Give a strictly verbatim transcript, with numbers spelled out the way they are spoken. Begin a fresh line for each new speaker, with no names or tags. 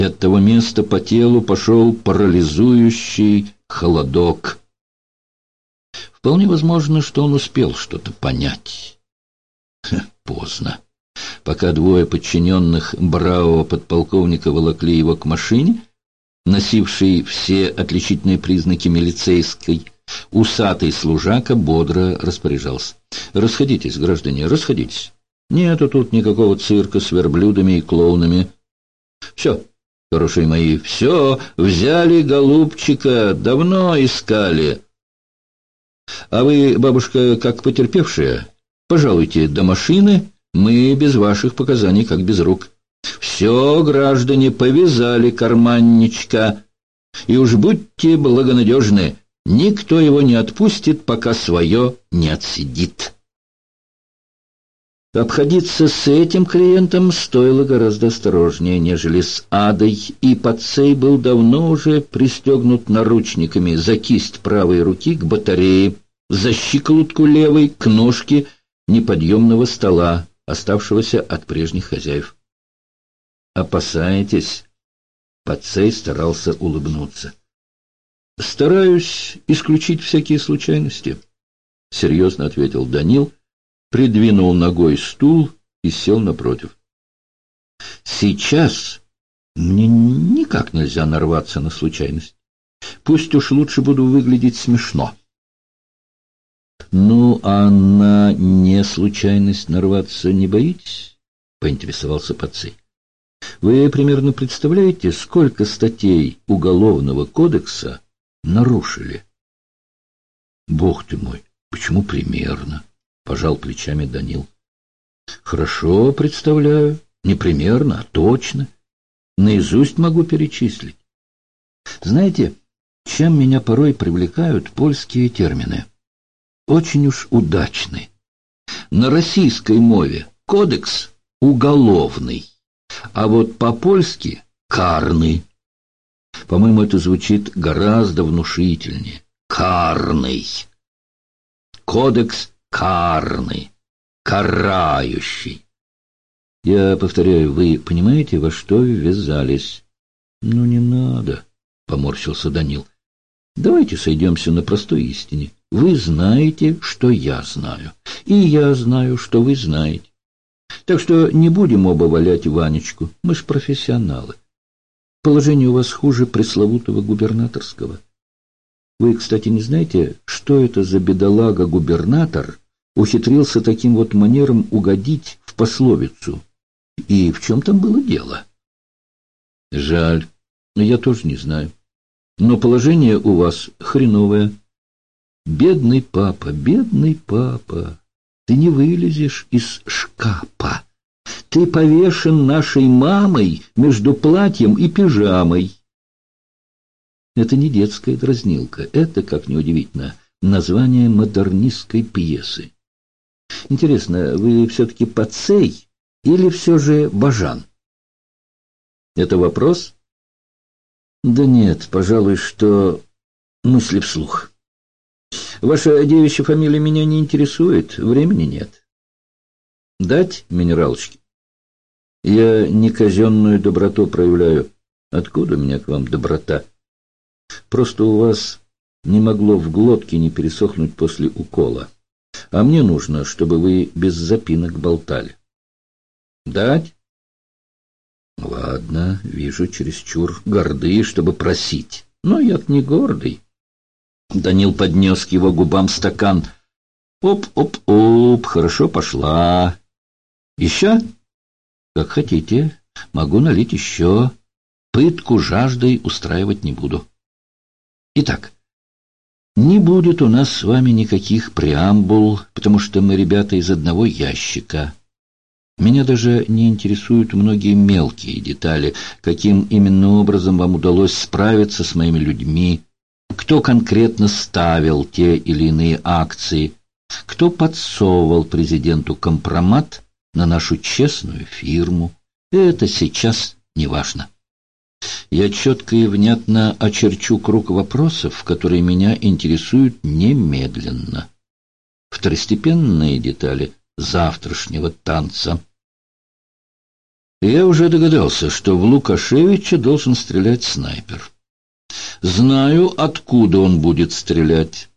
и от того места по телу пошел парализующий холодок. Вполне возможно, что он успел что-то понять. Ха, поздно. Пока двое подчиненных бравого подполковника волокли его к машине, носившей все отличительные признаки милицейской, усатый служака бодро распоряжался: «Расходитесь, граждане, расходитесь. Нету тут никакого цирка с верблюдами и клоунами. Все, хорошие мои, все, взяли голубчика, давно искали. А вы, бабушка, как потерпевшая, пожалуйте до машины, мы без ваших показаний, как без рук. Все, граждане, повязали карманничка, и уж будьте благонадежны, никто его не отпустит, пока свое не отсидит». Обходиться с этим клиентом стоило гораздо осторожнее, нежели с Адой, и Пацей был давно уже пристегнут наручниками за кисть правой руки к батарее, за щиколотку левой к ножке неподъемного стола, оставшегося от прежних хозяев. «Опасаетесь?» Пацей старался улыбнуться. «Стараюсь исключить всякие случайности», — серьезно ответил Данил, придвинул ногой стул и сел напротив. «Сейчас мне никак нельзя нарваться на случайность. Пусть уж лучше буду выглядеть смешно». «Ну, а на не случайность нарваться не боитесь?» — поинтересовался Пацей. «Вы примерно представляете, сколько статей Уголовного кодекса нарушили?» «Бог ты мой, почему примерно?» — пожал плечами Данил. «Хорошо представляю. Не примерно, а точно. Наизусть могу перечислить. Знаете, чем меня порой привлекают польские термины? Очень уж удачны. На российской мове кодекс уголовный, а вот по-польски карный. По-моему, это звучит гораздо внушительнее. Карный. Кодекс карный, карающий. Я повторяю, вы понимаете, во что ввязались?» «Ну, не надо», — поморщился Данил. «Давайте сойдемся на простой истине. Вы знаете, что я знаю, и я знаю, что вы знаете. Так что не будем оба валять Ванечку, мы ж профессионалы. Положение у вас хуже пресловутого губернаторского. Вы, кстати, не знаете, что это за бедолага-губернатор ухитрился таким вот манером угодить в пословицу? И в чем там было дело?» «Жаль, я тоже не знаю. Но положение у вас хреновое. Бедный папа, бедный папа, ты не вылезешь из шкафа. Ты повешен нашей мамой между платьем и пижамой». Это не детская дразнилка, это, как ни удивительно, название модернистской пьесы. Интересно, вы все-таки Пацей или все же Бажан? Это вопрос? Да нет, пожалуй, что мысли вслух. Ваша девичья фамилия меня не интересует, времени нет. Дать минералочки? Я не казенную доброту проявляю. Откуда у меня к вам доброта? Просто у вас не могло в глотке не пересохнуть после укола. А мне нужно, чтобы вы без запинок болтали. Дать? Ладно, вижу, чересчур горды, чтобы просить. Но я-то не гордый. Данил поднес к его губам стакан. Оп-оп-оп, хорошо пошла. Еще? Как хотите, могу налить еще. Пытку жаждой устраивать не буду. Итак, не будет у нас с вами никаких преамбул, потому что мы ребята из одного ящика. Меня даже не интересуют многие мелкие детали, каким именно образом вам удалось справиться с моими людьми, кто конкретно ставил те или иные акции, кто подсовывал президенту компромат на нашу честную фирму. Это сейчас не важно. Я четко и внятно очерчу круг вопросов, которые меня интересуют немедленно. Второстепенные детали завтрашнего танца. Я уже догадался, что в Лукашевича должен стрелять снайпер. Знаю, откуда он будет стрелять.